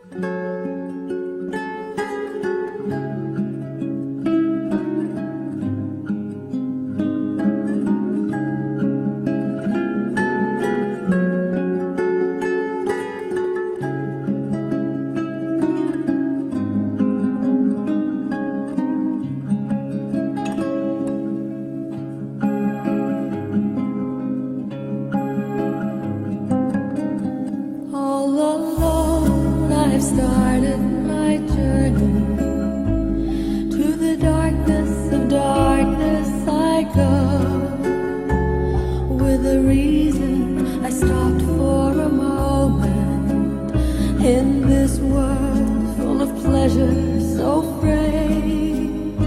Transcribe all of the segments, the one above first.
Started my journey to the darkness of darkness. I go with a reason. I stopped for a moment in this world full of pleasure, so free.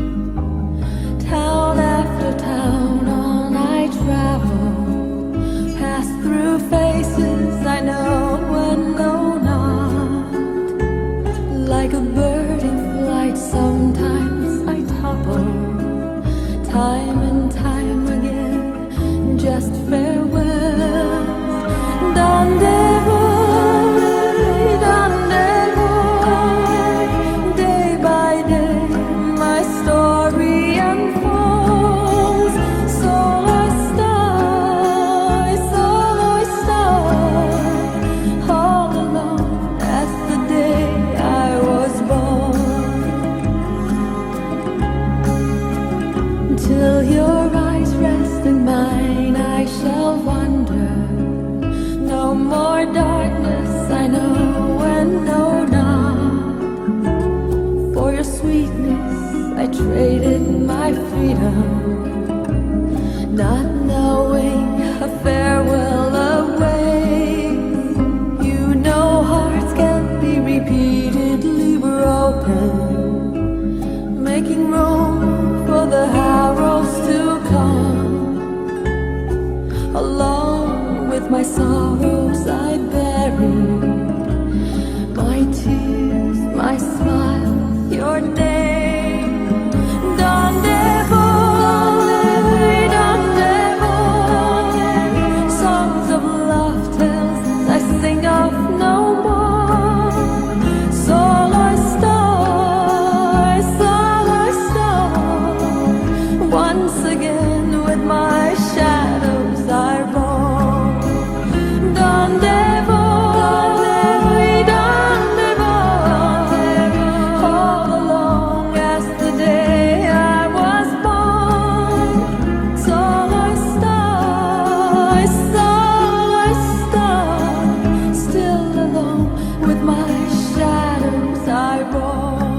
Town after town on I travel, pass through faces I know and know not. Like a bird in flight, sometimes I topple, time and time again, just farewell. Day by day, my story unfolds. Solo star, all alone as the day I was born. Till your eyes rest in mine, I shall wander. No more darkness, I know and know not. For your sweetness, I traded my freedom, not knowing a farewell awaits. You know hearts can't be repeatedly broken, making room for the arrows to come. Along with my sorrows I bury, my tears, my smile, your name. Songs of love tales I sing of no more. Solo star, once again with my shadows I roam. Donde voy, all along as the day I was born. Solo star, still alone with my shadows I roam.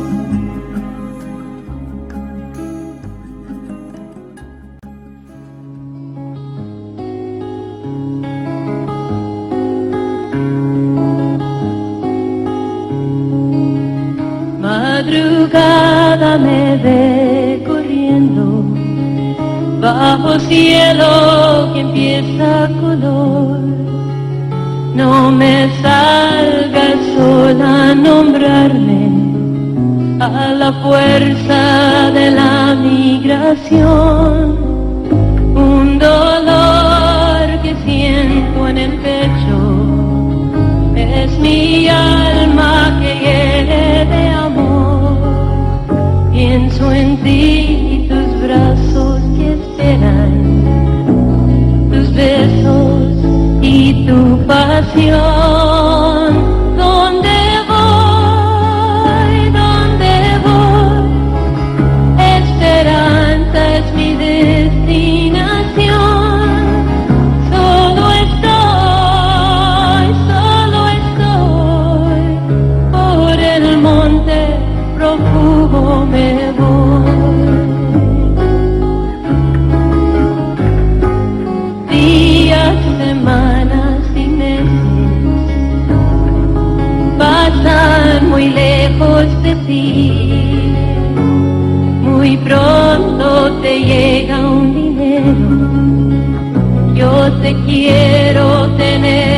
Madrugada me ve corriendo bajo cielo que empieza color. No me salga el sol a nombrarme a la fuerza de la migración. Un dolor que siento en el pecho es mi alma que hiere de amor. Pienso en ti y tus brazos que esperan, tus besos y tu pasión. ¿Dónde voy? Esperanza es mi destinación. Solo estoy por el monte prófugo me voy. Días, semanas y meses pasan muy lejos de ti. Muy pronto te llega un dinero, yo te quiero tener.